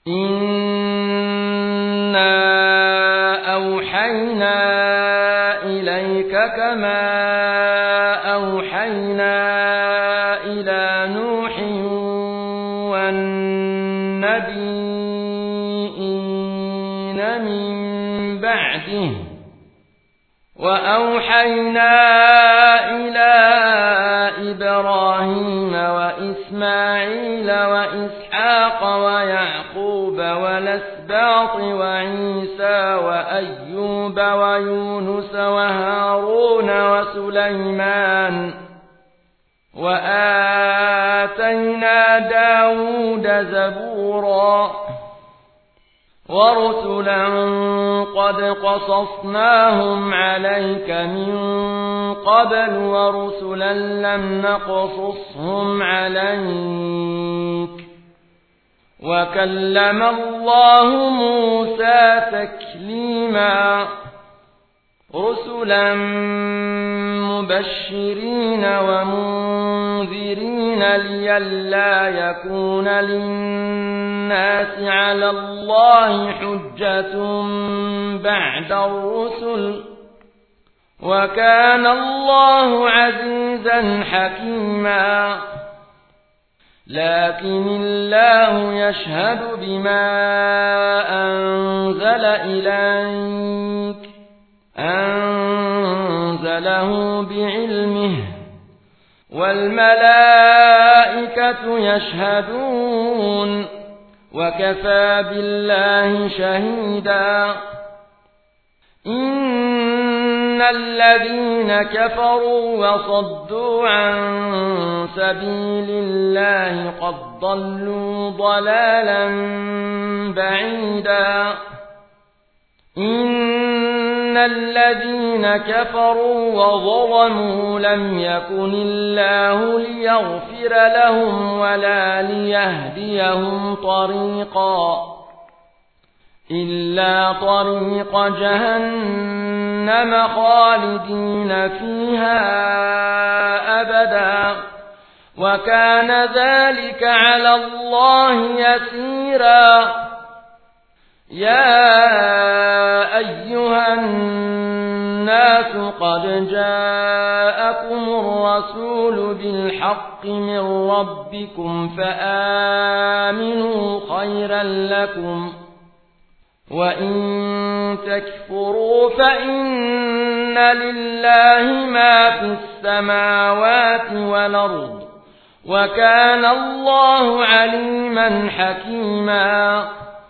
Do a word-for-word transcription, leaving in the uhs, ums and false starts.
إنا أوحينا إليك كما أوحينا إلى نوح والنبيين من بعده وأوحينا إلى إبراهيم وإسماعيل وإسحاق ويعقوب والأسباط وعيسى وأيوب ويونس وهارون وسليمان وآتينا داود زبورا ورسلا قد قصصناهم عليك من قبل ورسلا لم نقصصهم عليك وكلم الله موسى تكليما رسلا مبشرين ومنذرين لئلا يكون للناس على الله حجة بعد الرسل وكان الله عزيزا حكيما لكن الله يشهد بما أنزل إليك أنزله بعلمه والملائكة يشهدون وكفى بالله شهيدا إن الذين كفروا وصدوا عن سبيل الله قد ضلوا ضلالا بعيدا إن الذين كفروا وظلموا لم يكن الله ليغفر لهم ولا ليهديهم طريقا إلا طريق جهنم خالدين فيها أبدا وكان ذلك على الله يسيرا يا أيها الناس قد جاءكم الرسول بالحق من ربكم فآمنوا خيرا لكم وإن تكفروا فإن لله ما في السماوات والأرض وكان الله عليما حكيما